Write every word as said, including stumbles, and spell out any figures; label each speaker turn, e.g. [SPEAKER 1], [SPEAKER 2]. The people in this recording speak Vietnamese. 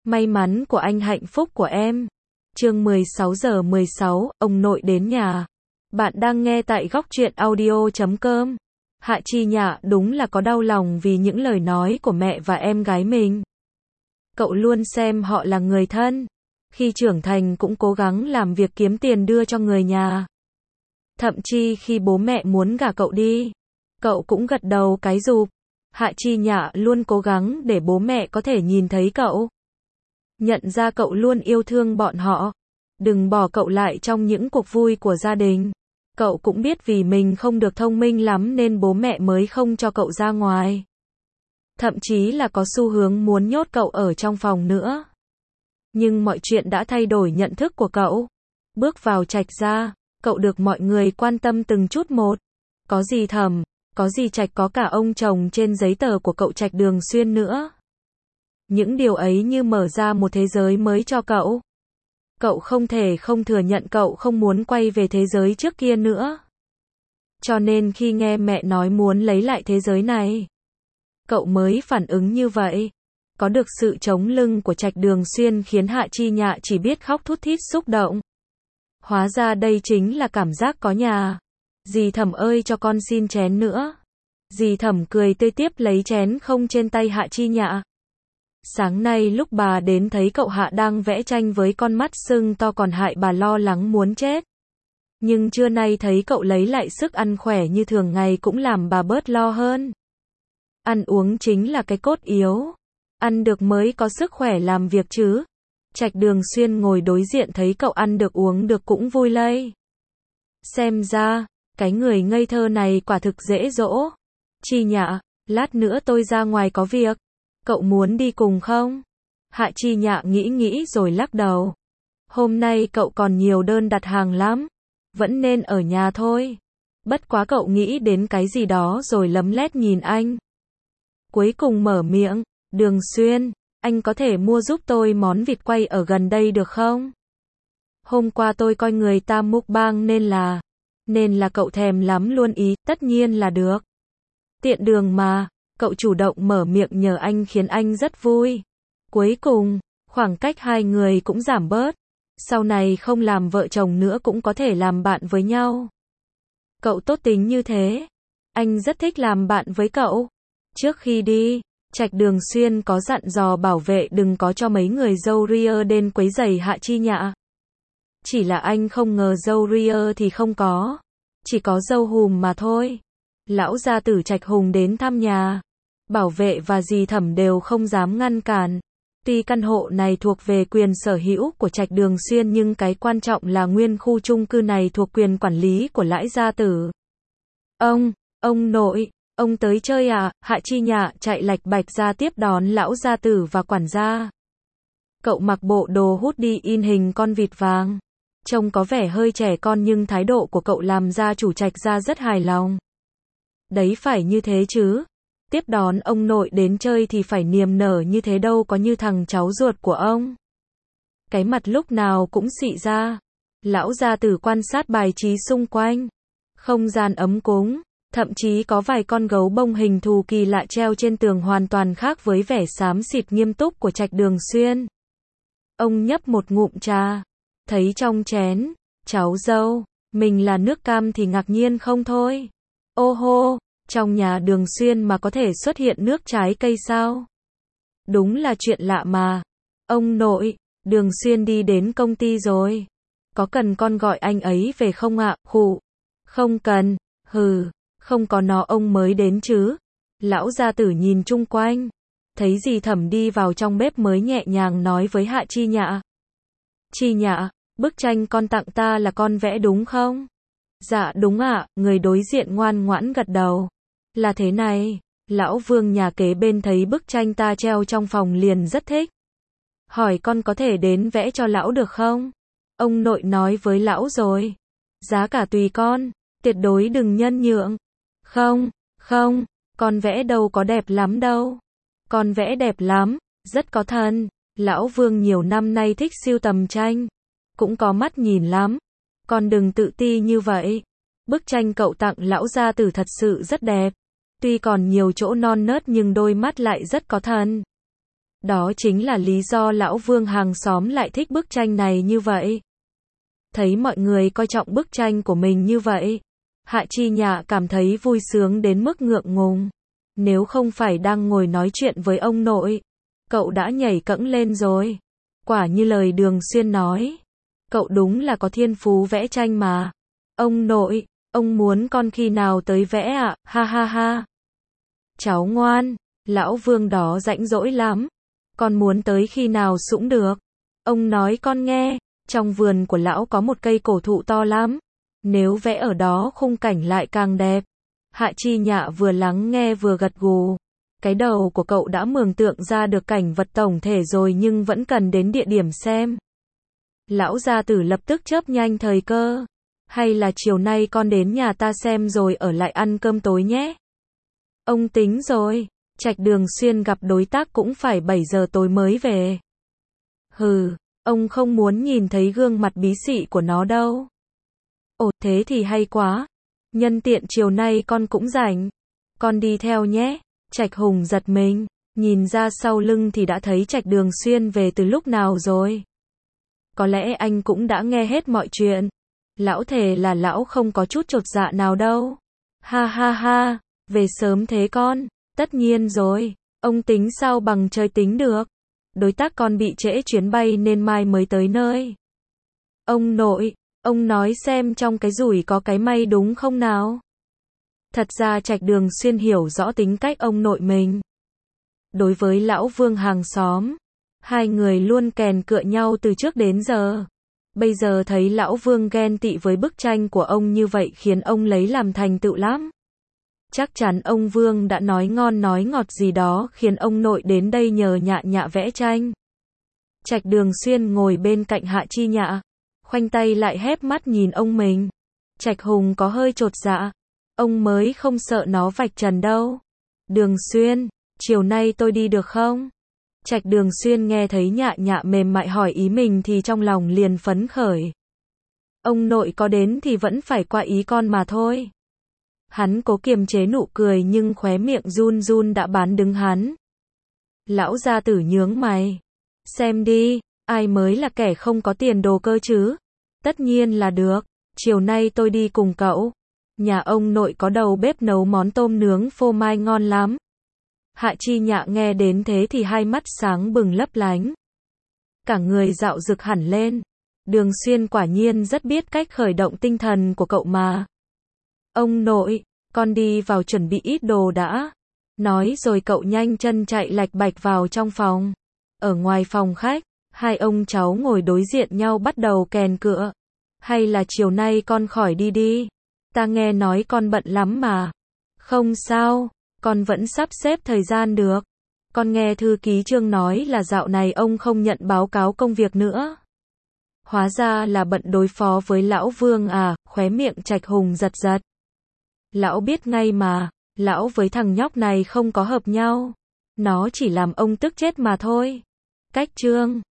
[SPEAKER 1] May mắn của anh hạnh phúc của em. Chương mười sáu giờ mười sáu, ông nội đến nhà. Bạn đang nghe tại góc truyện audio chấm com. Hạ Chi Nhạ đúng là có đau lòng vì những lời nói của mẹ và em gái mình. Cậu luôn xem họ là người thân. Khi trưởng thành cũng cố gắng làm việc kiếm tiền đưa cho người nhà. Thậm chí khi bố mẹ muốn gả cậu đi, cậu cũng gật đầu cái rụp. Hạ Chi Nhạ luôn cố gắng để bố mẹ có thể nhìn thấy cậu. Nhận ra cậu luôn yêu thương bọn họ. Đừng bỏ cậu lại trong những cuộc vui của gia đình. Cậu cũng biết vì mình không được thông minh lắm nên bố mẹ mới không cho cậu ra ngoài. Thậm chí là có xu hướng muốn nhốt cậu ở trong phòng nữa. Nhưng mọi chuyện đã thay đổi nhận thức của cậu. Bước vào Trạch gia, cậu được mọi người quan tâm từng chút một. Có gì Thẩm, có gì Trạch, có cả ông chồng trên giấy tờ của cậu Trạch Đường Xuyên nữa. Những điều ấy như mở ra một thế giới mới cho cậu. Cậu không thể không thừa nhận cậu không muốn quay về thế giới trước kia nữa. Cho nên khi nghe mẹ nói muốn lấy lại thế giới này, cậu mới phản ứng như vậy. Có được sự chống lưng của Trạch Đường Xuyên khiến Hạ Chi Nhạ chỉ biết khóc thút thít xúc động. Hóa ra đây chính là cảm giác có nhà. Dì Thẩm ơi cho con xin chén nữa. Dì Thẩm cười tươi tiếp lấy chén không trên tay Hạ Chi Nhạ. Sáng nay lúc bà đến thấy cậu Hạ đang vẽ tranh với con mắt sưng to còn hại bà lo lắng muốn chết. Nhưng trưa nay thấy cậu lấy lại sức ăn khỏe như thường ngày cũng làm bà bớt lo hơn. Ăn uống chính là cái cốt yếu. Ăn được mới có sức khỏe làm việc chứ. Trạch Đường Xuyên ngồi đối diện thấy cậu ăn được uống được cũng vui lây. Xem ra, cái người ngây thơ này quả thực dễ dỗ. Chi Nhạ, lát nữa tôi ra ngoài có việc. Cậu muốn đi cùng không? Hạ Chi Nhạ nghĩ nghĩ rồi lắc đầu. Hôm nay cậu còn nhiều đơn đặt hàng lắm. Vẫn nên ở nhà thôi. Bất quá cậu nghĩ đến cái gì đó rồi lấm lét nhìn anh. Cuối cùng mở miệng. Đường Xuyên, anh có thể mua giúp tôi món vịt quay ở gần đây được không? Hôm qua tôi coi người ta mukbang nên là... Nên là cậu thèm lắm luôn ý, tất nhiên là được. Tiện đường mà. Cậu chủ động mở miệng nhờ anh khiến anh rất vui. Cuối cùng, khoảng cách hai người cũng giảm bớt. Sau này không làm vợ chồng nữa cũng có thể làm bạn với nhau. Cậu tốt tính như thế. Anh rất thích làm bạn với cậu. Trước khi đi, Trạch Đường Xuyên có dặn dò bảo vệ đừng có cho mấy người dâu ria đến quấy rầy Hạ Chi Nhạ. Chỉ là anh không ngờ dâu ria thì không có. Chỉ có dâu hùm mà thôi. Lão gia tử Trạch Hùng đến thăm nhà. Bảo vệ và dì Thẩm đều không dám ngăn cản. Tuy căn hộ này thuộc về quyền sở hữu của Trạch Đường Xuyên nhưng cái quan trọng là nguyên khu chung cư này thuộc quyền quản lý của Lãi gia tử. Ông, ông nội, ông tới chơi à? Hạ Chi Nhạ chạy lạch bạch ra tiếp đón lão gia tử và quản gia. Cậu mặc bộ đồ hoodie in hình con vịt vàng. Trông có vẻ hơi trẻ con nhưng thái độ của cậu làm gia chủ Trạch gia rất hài lòng. Đấy phải như thế chứ. Tiếp đón ông nội đến chơi thì phải niềm nở như thế đâu có như thằng cháu ruột của ông. Cái mặt lúc nào cũng xị ra. Lão gia tử quan sát bài trí xung quanh. Không gian ấm cúng. Thậm chí có vài con gấu bông hình thù kỳ lạ treo trên tường hoàn toàn khác với vẻ xám xịt nghiêm túc của Trạch Đường Xuyên. Ông nhấp một ngụm trà. Thấy trong chén, cháu dâu, mình là nước cam thì ngạc nhiên không thôi. Ô hô, trong nhà Đường Xuyên mà có thể xuất hiện nước trái cây sao? Đúng là chuyện lạ mà. Ông nội, Đường Xuyên đi đến công ty rồi. Có cần con gọi anh ấy về không ạ? Khụ. Không cần, hừ, không có nó ông mới đến chứ. Lão gia tử nhìn chung quanh. Thấy dì Thẩm đi vào trong bếp mới nhẹ nhàng nói với Hạ Chi Nhạ. Chi Nhạ, bức tranh con tặng ta là con vẽ đúng không? Dạ đúng ạ, người đối diện ngoan ngoãn gật đầu. Là thế này, lão Vương nhà kế bên thấy bức tranh ta treo trong phòng liền rất thích. Hỏi con có thể đến vẽ cho lão được không? Ông nội nói với lão rồi. Giá cả tùy con, tuyệt đối đừng nhân nhượng. Không, không, con vẽ đâu có đẹp lắm đâu. Con vẽ đẹp lắm, rất có thần. Lão Vương nhiều năm nay thích sưu tầm tranh. Cũng có mắt nhìn lắm. Con đừng tự ti như vậy. Bức tranh cậu tặng lão gia tử thật sự rất đẹp. Tuy còn nhiều chỗ non nớt nhưng đôi mắt lại rất có thần. Đó chính là lý do lão Vương hàng xóm lại thích bức tranh này như vậy. Thấy mọi người coi trọng bức tranh của mình như vậy, Hạ Chi Nhạ cảm thấy vui sướng đến mức ngượng ngùng. Nếu không phải đang ngồi nói chuyện với ông nội, cậu đã nhảy cẫng lên rồi. Quả như lời Đường Xuyên nói, cậu đúng là có thiên phú vẽ tranh mà. Ông nội, ông muốn con khi nào tới vẽ ạ? Ha ha ha. Cháu ngoan, lão Vương đó rãnh rỗi lắm. Con muốn tới khi nào cũng được. Ông nói con nghe, trong vườn của lão có một cây cổ thụ to lắm. Nếu vẽ ở đó khung cảnh lại càng đẹp. Hạ Chi Nhạ vừa lắng nghe vừa gật gù. Cái đầu của cậu đã mường tượng ra được cảnh vật tổng thể rồi nhưng vẫn cần đến địa điểm xem. Lão gia tử lập tức chớp nhanh thời cơ. Hay là chiều nay con đến nhà ta xem rồi ở lại ăn cơm tối nhé. Ông tính rồi, Trạch Đường Xuyên gặp đối tác cũng phải bảy giờ tối mới về. Hừ, ông không muốn nhìn thấy gương mặt bí xị của nó đâu. Ồ, thế thì hay quá. Nhân tiện chiều nay con cũng rảnh. Con đi theo nhé. Trạch Hùng giật mình, nhìn ra sau lưng thì đã thấy Trạch Đường Xuyên về từ lúc nào rồi. Có lẽ anh cũng đã nghe hết mọi chuyện. Lão thề là lão không có chút chột dạ nào đâu. Ha ha ha, về sớm thế con. Tất nhiên rồi, ông tính sao bằng trời tính được. Đối tác con bị trễ chuyến bay nên mai mới tới nơi. Ông nội, ông nói xem trong cái rủi có cái may đúng không nào? Thật ra Trạch Đường Xuyên hiểu rõ tính cách ông nội mình. Đối với lão Vương hàng xóm, hai người luôn kèn cựa nhau từ trước đến giờ. Bây giờ thấy lão Vương ghen tị với bức tranh của ông như vậy khiến ông lấy làm thành tựu lắm. Chắc chắn ông Vương đã nói ngon nói ngọt gì đó khiến ông nội đến đây nhờ Nhạ Nhạ vẽ tranh. Trạch Đường Xuyên ngồi bên cạnh Hạ Chi Nhạ, khoanh tay lại hép mắt nhìn ông mình. Trạch Hùng có hơi chột dạ. Ông mới không sợ nó vạch trần đâu. Đường Xuyên, chiều nay tôi đi được không? Trạch Đường Xuyên nghe thấy Nhạ Nhạ mềm mại hỏi ý mình thì trong lòng liền phấn khởi. Ông nội có đến thì vẫn phải qua ý con mà thôi. Hắn cố kiềm chế nụ cười nhưng khóe miệng run run đã bán đứng hắn. Lão gia tử nhướng mày. Xem đi, ai mới là kẻ không có tiền đồ cơ chứ? Tất nhiên là được, chiều nay tôi đi cùng cậu. Nhà ông nội có đầu bếp nấu món tôm nướng phô mai ngon lắm. Hạ Chi Nhạ nghe đến thế thì hai mắt sáng bừng lấp lánh. Cả người dạo rực hẳn lên. Đường Xuyên quả nhiên rất biết cách khởi động tinh thần của cậu mà. Ông nội, con đi vào chuẩn bị ít đồ đã. Nói rồi cậu nhanh chân chạy lạch bạch vào trong phòng. Ở ngoài phòng khách, hai ông cháu ngồi đối diện nhau bắt đầu kèn cựa. Hay là chiều nay con khỏi đi đi. Ta nghe nói con bận lắm mà. Không sao, con vẫn sắp xếp thời gian được. Con nghe thư ký Trương nói là dạo này ông không nhận báo cáo công việc nữa. Hóa ra là bận đối phó với lão Vương à, khóe miệng Trạch Hùng giật giật. Lão biết ngay mà, lão với thằng nhóc này không có hợp nhau. Nó chỉ làm ông tức chết mà thôi. Cách Trương,